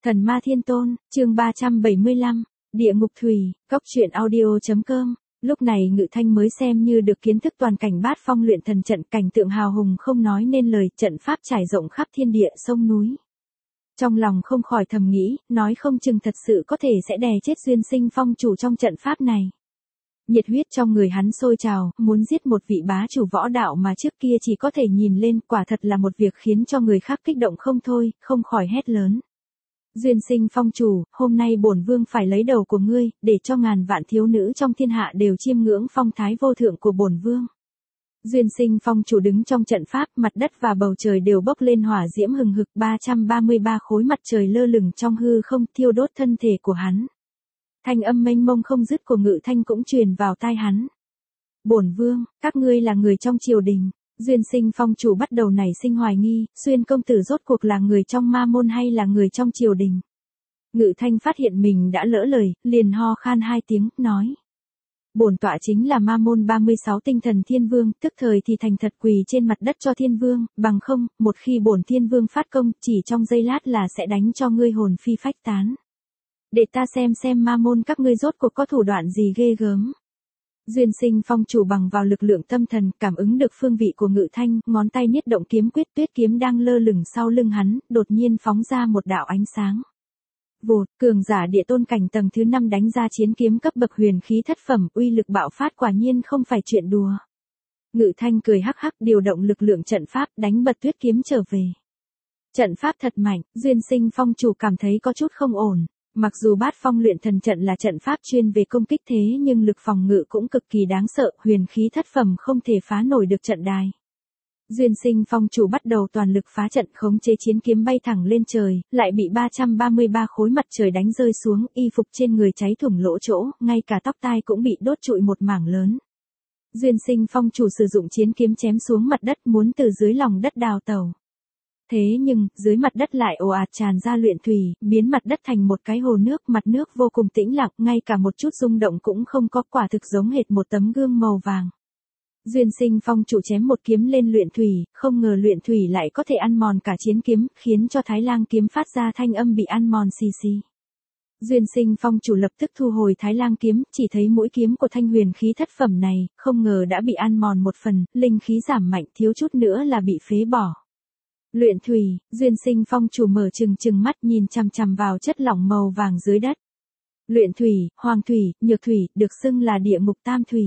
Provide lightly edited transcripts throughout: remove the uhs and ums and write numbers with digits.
Thần Ma Thiên Tôn, chương 375, Địa Ngục Thủy, Cốc truyện audio.com. Lúc này Ngự Thanh mới xem như được kiến thức toàn cảnh Bát Phong luyện thần trận, cảnh tượng hào hùng không nói nên lời, trận pháp trải rộng khắp thiên địa sông núi. Trong lòng không khỏi thầm nghĩ, nói không chừng thật sự có thể sẽ đè chết Duyên Sinh Phong chủ trong trận pháp này. Nhiệt huyết trong người hắn sôi trào, muốn giết một vị bá chủ võ đạo mà trước kia chỉ có thể nhìn lên, quả thật là một việc khiến cho người khác kích động không thôi, không khỏi hét lớn. Duyên Sinh Phong chủ, hôm nay bổn vương phải lấy đầu của ngươi, để cho ngàn vạn thiếu nữ trong thiên hạ đều chiêm ngưỡng phong thái vô thượng của bổn vương. Duyên Sinh Phong chủ đứng trong trận pháp, mặt đất và bầu trời đều bốc lên hỏa diễm hừng hực, 333 khối mặt trời lơ lửng trong hư không thiêu đốt thân thể của hắn. Thanh âm mênh mông không dứt của Ngự Thanh cũng truyền vào tai hắn. Bổn vương, các ngươi là người trong triều đình. Duyên Sinh Phong chủ bắt đầu nảy sinh hoài nghi, Xuyên công tử rốt cuộc là người trong ma môn hay là người trong triều đình. Ngự Thanh phát hiện mình đã lỡ lời, liền ho khan hai tiếng, nói. Bổn tọa chính là ma môn 36 tinh thần thiên vương, tức thời thì thành thật quỳ trên mặt đất cho thiên vương, bằng không, một khi bổn thiên vương phát công, chỉ trong giây lát là sẽ đánh cho ngươi hồn phi phách tán. Để ta xem ma môn các ngươi rốt cuộc có thủ đoạn gì ghê gớm. Duyên Sinh Phong chủ bằng vào lực lượng tâm thần, cảm ứng được phương vị của Ngự Thanh, ngón tay niết động kiếm quyết, tuyết kiếm đang lơ lửng sau lưng hắn, đột nhiên phóng ra một đạo ánh sáng. Vụt, cường giả địa tôn cảnh tầng thứ 5 đánh ra chiến kiếm cấp bậc huyền khí thất phẩm, uy lực bạo phát quả nhiên không phải chuyện đùa. Ngự Thanh cười hắc hắc, điều động lực lượng trận pháp, đánh bật tuyết kiếm trở về. Trận pháp thật mạnh, Duyên Sinh Phong chủ cảm thấy có chút không ổn. Mặc dù Bát Phong luyện thần trận là trận pháp chuyên về công kích thế nhưng lực phòng ngự cũng cực kỳ đáng sợ, huyền khí thất phẩm không thể phá nổi được trận đài. Duyên Sinh Phong chủ bắt đầu toàn lực phá trận, khống chế chiến kiếm bay thẳng lên trời, lại bị 333 khối mặt trời đánh rơi xuống, y phục trên người cháy thủng lỗ chỗ, ngay cả tóc tai cũng bị đốt trụi một mảng lớn. Duyên Sinh Phong chủ sử dụng chiến kiếm chém xuống mặt đất, muốn từ dưới lòng đất đào tẩu. Thế nhưng, dưới mặt đất lại ồ ạt tràn ra luyện thủy, biến mặt đất thành một cái hồ nước, mặt nước vô cùng tĩnh lặng, ngay cả một chút rung động cũng không có, quả thực giống hệt một tấm gương màu vàng. Duyên Sinh Phong chủ chém một kiếm lên luyện thủy, không ngờ luyện thủy lại có thể ăn mòn cả chiến kiếm, khiến cho Thái Lang kiếm phát ra thanh âm bị ăn mòn xì xì. Duyên Sinh Phong chủ lập tức thu hồi Thái Lang kiếm, chỉ thấy mũi kiếm của thanh huyền khí thất phẩm này, không ngờ đã bị ăn mòn một phần, linh khí giảm mạnh, thiếu chút nữa là bị phế bỏ. Luyện thủy, Duyên Sinh Phong chủ mở trừng mắt nhìn chằm chằm vào chất lỏng màu vàng dưới đất. Luyện thủy, hoàng thủy, nhược thủy, được xưng là địa ngục tam thủy.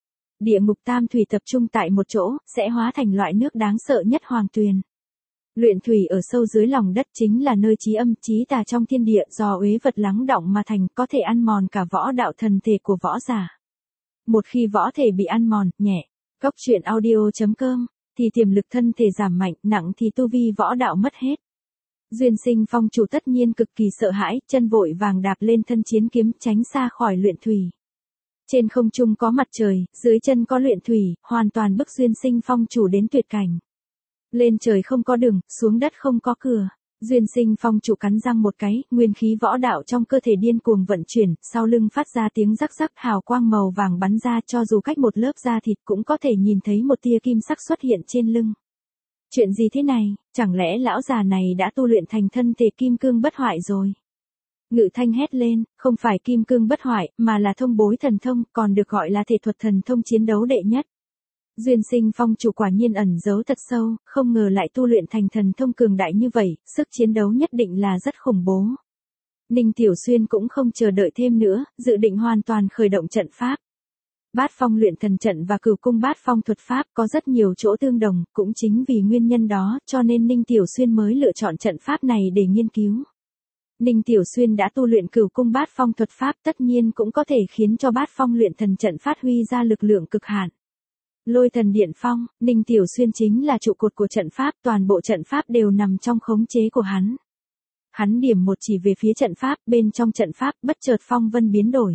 Địa ngục tam thủy tập trung tại một chỗ, sẽ hóa thành loại nước đáng sợ nhất hoàng tuyền. Luyện thủy ở sâu dưới lòng đất chính là nơi trí âm, trí tà trong thiên địa, do uế vật lắng đọng mà thành, có thể ăn mòn cả võ đạo thần thể của võ giả. Một khi võ thể bị ăn mòn, nhẹ, Cốc truyện audio.com, thì tiềm lực thân thể giảm mạnh, nặng thì tu vi võ đạo mất hết. Duyên Sinh Phong chủ tất nhiên cực kỳ sợ hãi, chân vội vàng đạp lên thân chiến kiếm, tránh xa khỏi luyện thủy. Trên không trung có mặt trời, dưới chân có luyện thủy, hoàn toàn bức Duyên Sinh Phong chủ đến tuyệt cảnh. Lên trời không có đường, xuống đất không có cửa. Duyên Sinh Phong chủ cắn răng một cái, nguyên khí võ đạo trong cơ thể điên cuồng vận chuyển, sau lưng phát ra tiếng rắc rắc, hào quang màu vàng bắn ra, cho dù cách một lớp da thịt cũng có thể nhìn thấy một tia kim sắc xuất hiện trên lưng. Chuyện gì thế này, chẳng lẽ lão già này đã tu luyện thành thân thể kim cương bất hoại rồi? Ngự Thanh hét lên, không phải kim cương bất hoại, mà là thông bối thần thông, còn được gọi là thể thuật thần thông chiến đấu đệ nhất. Duyên Sinh Phong chủ quả nhiên ẩn giấu thật sâu, không ngờ lại tu luyện thành thần thông cường đại như vậy, sức chiến đấu nhất định là rất khủng bố. Ninh Tiểu Xuyên cũng không chờ đợi thêm nữa, dự định hoàn toàn khởi động trận pháp. Bát Phong luyện thần trận và Cửu cung Bát Phong thuật pháp có rất nhiều chỗ tương đồng, cũng chính vì nguyên nhân đó cho nên Ninh Tiểu Xuyên mới lựa chọn trận pháp này để nghiên cứu. Ninh Tiểu Xuyên đã tu luyện Cửu cung Bát Phong thuật pháp, tất nhiên cũng có thể khiến cho Bát Phong luyện thần trận phát huy ra lực lượng cực hạn. Lôi thần điện phong, Ninh Tiểu Xuyên chính là trụ cột của trận pháp, toàn bộ trận pháp đều nằm trong khống chế của hắn. Hắn điểm một chỉ về phía trận pháp, bên trong trận pháp bất chợt phong vân biến đổi.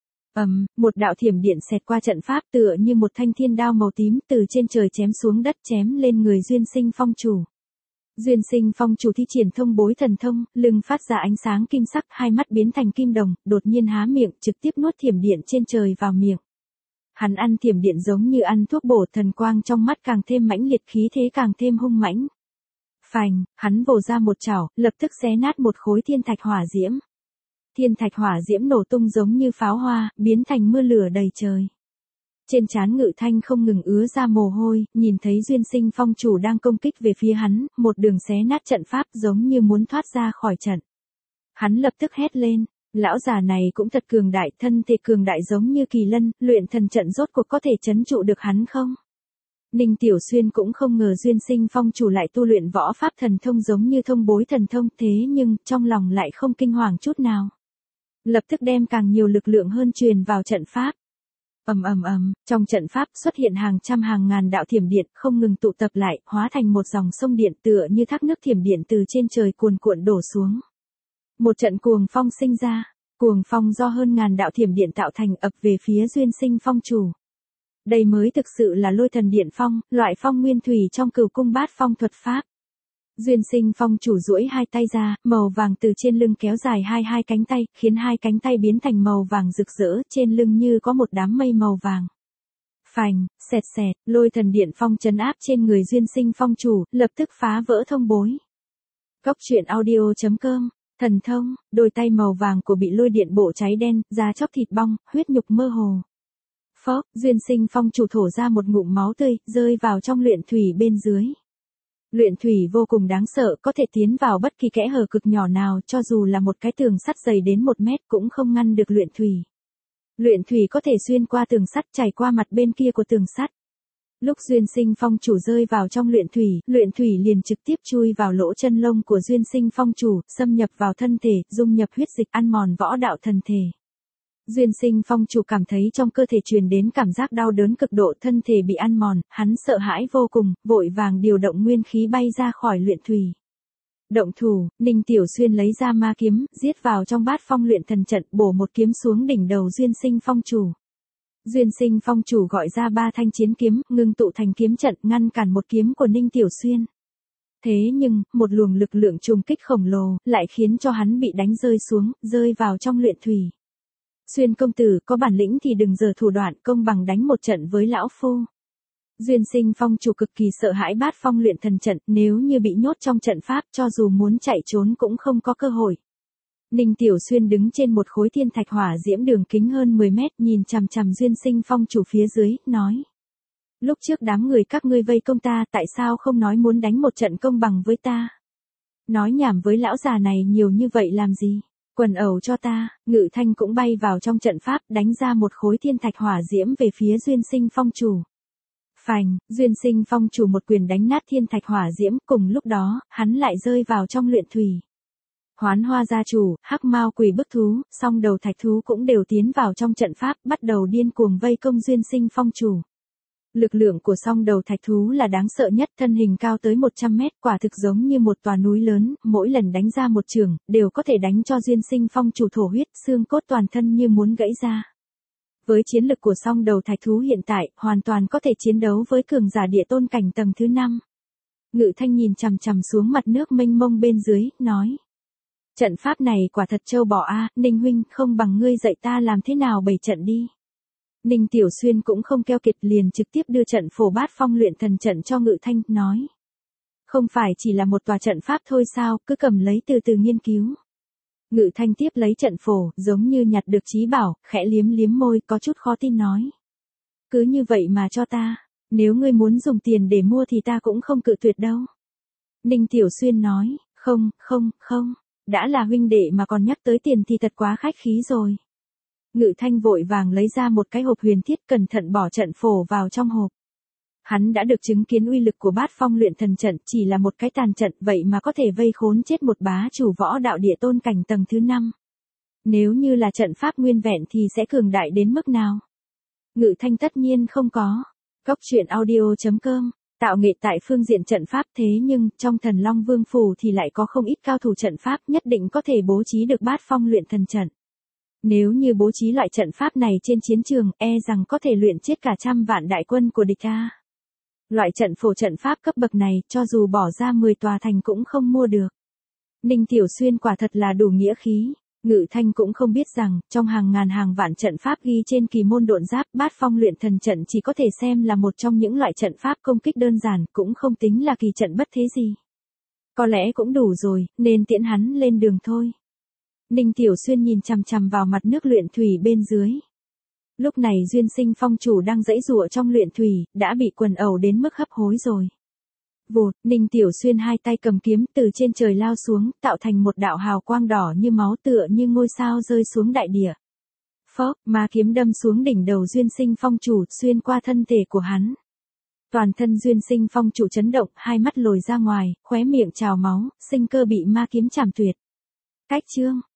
Một đạo thiểm điện xẹt qua trận pháp, tựa như một thanh thiên đao màu tím từ trên trời chém xuống đất, chém lên người Duyên Sinh Phong chủ. Duyên Sinh Phong chủ thi triển thông bối thần thông, lưng phát ra ánh sáng kim sắc, hai mắt biến thành kim đồng, đột nhiên há miệng, trực tiếp nuốt thiểm điện trên trời vào miệng. Hắn ăn thiểm điện giống như ăn thuốc bổ, thần quang trong mắt càng thêm mãnh liệt, khí thế càng thêm hung mãnh. Phành, hắn vồ ra một chảo, lập tức xé nát một khối thiên thạch hỏa diễm. Thiên thạch hỏa diễm nổ tung giống như pháo hoa, biến thành mưa lửa đầy trời. Trên trán Ngự Thanh không ngừng ứa ra mồ hôi, nhìn thấy Duyên Sinh Phong chủ đang công kích về phía hắn, một đường xé nát trận pháp giống như muốn thoát ra khỏi trận. Hắn lập tức hét lên, lão già này cũng thật cường đại, thân thể cường đại giống như kỳ lân, luyện thần trận rốt cuộc có thể trấn trụ được hắn không? Ninh Tiểu Xuyên cũng không ngờ Duyên Sinh Phong chủ lại tu luyện võ pháp thần thông giống như thông bối thần thông, thế nhưng trong lòng lại không kinh hoàng chút nào. Lập tức đem càng nhiều lực lượng hơn truyền vào trận pháp. Ầm ầm ầm, trong trận pháp xuất hiện hàng trăm hàng ngàn đạo thiểm điện không ngừng tụ tập lại, hóa thành một dòng sông điện tựa như thác nước thiểm điện từ trên trời cuồn cuộn đổ xuống. Một trận cuồng phong sinh ra, cuồng phong do hơn ngàn đạo thiểm điện tạo thành ập về phía Duyên Sinh Phong chủ. Đây mới thực sự là lôi thần điện phong, loại phong nguyên thủy trong Cửu Cung Bát Phong thuật pháp. Duyên Sinh Phong chủ duỗi hai tay ra, màu vàng từ trên lưng kéo dài hai cánh tay, khiến hai cánh tay biến thành màu vàng rực rỡ, trên lưng như có một đám mây màu vàng. Phành, xẹt xẹt, lôi thần điện phong trấn áp trên người Duyên Sinh Phong chủ, lập tức phá vỡ thông bối. Cốc truyện audio.com, thần thông, đôi tay màu vàng của bị lôi điện bổ cháy đen, da chóc thịt bong, huyết nhục mơ hồ. Phốc, Duyên Sinh Phong chủ thổ ra một ngụm máu tươi, rơi vào trong luyện thủy bên dưới. Luyện thủy vô cùng đáng sợ, có thể tiến vào bất kỳ kẽ hở cực nhỏ nào, cho dù là một cái tường sắt dày đến 1 mét cũng không ngăn được luyện thủy. Luyện thủy có thể xuyên qua tường sắt chảy qua mặt bên kia của tường sắt. Lúc Duyên Sinh Phong chủ rơi vào trong luyện thủy liền trực tiếp chui vào lỗ chân lông của Duyên Sinh Phong chủ, xâm nhập vào thân thể, dung nhập huyết dịch, ăn mòn võ đạo thần thể. Duyên Sinh Phong chủ cảm thấy trong cơ thể truyền đến cảm giác đau đớn cực độ, thân thể bị ăn mòn, hắn sợ hãi vô cùng, vội vàng điều động nguyên khí bay ra khỏi luyện thủy. Động thủ, Ninh Tiểu Xuyên lấy ra ma kiếm, giết vào trong Bát Phong luyện thần trận, bổ một kiếm xuống đỉnh đầu Duyên Sinh Phong chủ. Duyên Sinh Phong chủ gọi ra 3 thanh chiến kiếm, ngưng tụ thành kiếm trận, ngăn cản một kiếm của Ninh Tiểu Xuyên. Thế nhưng, một luồng lực lượng trùng kích khổng lồ, lại khiến cho hắn bị đánh rơi xuống, rơi vào trong luyện thủy. Xuyên công tử, có bản lĩnh thì đừng giở thủ đoạn, công bằng đánh một trận với lão phu. Duyên Sinh Phong chủ cực kỳ sợ hãi Bát Phong luyện thần trận, nếu như bị nhốt trong trận pháp, cho dù muốn chạy trốn cũng không có cơ hội. Ninh Tiểu Xuyên đứng trên một khối thiên thạch hỏa diễm đường kính hơn 10 mét, nhìn chằm chằm Duyên Sinh Phong chủ phía dưới, nói: Lúc trước đám người các ngươi vây công ta, tại sao không nói muốn đánh một trận công bằng với ta? Nói nhảm với lão già này nhiều như vậy làm gì? Quần ẩu cho ta. Ngự Thanh cũng bay vào trong trận pháp, đánh ra một khối thiên thạch hỏa diễm về phía Duyên Sinh Phong chủ. Phành, Duyên Sinh Phong chủ một quyền đánh nát thiên thạch hỏa diễm, cùng lúc đó, hắn lại rơi vào trong luyện thủy. Hoán Hoa gia chủ, Hắc Mao Quỷ bức thú, song đầu thạch thú cũng đều tiến vào trong trận pháp, bắt đầu điên cuồng vây công Duyên Sinh Phong chủ. Lực lượng của song đầu thạch thú là đáng sợ nhất, thân hình cao tới 100 mét, quả thực giống như một tòa núi lớn, mỗi lần đánh ra một chưởng, đều có thể đánh cho Duyên Sinh Phong chủ thổ huyết, xương cốt toàn thân như muốn gãy ra. Với chiến lực của song đầu thạch thú hiện tại, hoàn toàn có thể chiến đấu với cường giả địa tôn cảnh tầng thứ 5. Ngự Thanh nhìn chằm chằm xuống mặt nước mênh mông bên dưới, nói: Trận pháp này quả thật trâu bò a, Ninh huynh, không bằng ngươi dạy ta làm thế nào bày trận đi. Ninh Tiểu Xuyên cũng không keo kiệt, liền trực tiếp đưa trận phổ Bát Phong luyện thần trận cho Ngự Thanh, nói: Không phải chỉ là một tòa trận pháp thôi sao, cứ cầm lấy từ từ nghiên cứu. Ngự Thanh tiếp lấy trận phổ, giống như nhặt được trí bảo, khẽ liếm liếm môi, có chút khó tin nói: Cứ như vậy mà cho ta, nếu ngươi muốn dùng tiền để mua thì ta cũng không cự tuyệt đâu. Ninh Tiểu Xuyên nói: Không, đã là huynh đệ mà còn nhắc tới tiền thì thật quá khách khí rồi. Ngự Thanh vội vàng lấy ra một cái hộp huyền thiết, cẩn thận bỏ trận phổ vào trong hộp. Hắn đã được chứng kiến uy lực của Bát Phong luyện thần trận, chỉ là một cái tàn trận, vậy mà có thể vây khốn chết một bá chủ võ đạo địa tôn cảnh tầng thứ 5. Nếu như là trận pháp nguyên vẹn thì sẽ cường đại đến mức nào? Ngự Thanh tất nhiên không có. Cốc truyện audio.com, tạo nghệ tại phương diện trận pháp, thế nhưng, trong Thần Long Vương Phủ thì lại có không ít cao thủ trận pháp, nhất định có thể bố trí được Bát Phong luyện thần trận. Nếu như bố trí loại trận pháp này trên chiến trường, e rằng có thể luyện chết cả trăm vạn đại quân của địch ta. Loại trận phổ trận pháp cấp bậc này, cho dù bỏ ra 10 tòa thành cũng không mua được. Ninh Tiểu Xuyên quả thật là đủ nghĩa khí. Ngự Thanh cũng không biết rằng, trong hàng ngàn hàng vạn trận pháp ghi trên kỳ môn độn giáp, Bát Phong luyện thần trận chỉ có thể xem là một trong những loại trận pháp công kích đơn giản, cũng không tính là kỳ trận bất thế gì. Có lẽ cũng đủ rồi, nên tiễn hắn lên đường thôi. Ninh Tiểu Xuyên nhìn chằm chằm vào mặt nước luyện thủy bên dưới. Lúc này Duyên Sinh Phong chủ đang giãy giụa trong luyện thủy, đã bị quần ẩu đến mức hấp hối rồi. Vụt, Ninh Tiểu Xuyên hai tay cầm kiếm từ trên trời lao xuống, tạo thành một đạo hào quang đỏ như máu tựa như ngôi sao rơi xuống đại địa. Phốc, ma kiếm đâm xuống đỉnh đầu Duyên Sinh Phong chủ, xuyên qua thân thể của hắn. Toàn thân Duyên Sinh Phong chủ chấn động, hai mắt lồi ra ngoài, khóe miệng trào máu, sinh cơ bị ma kiếm chảm tuyệt. Cách chương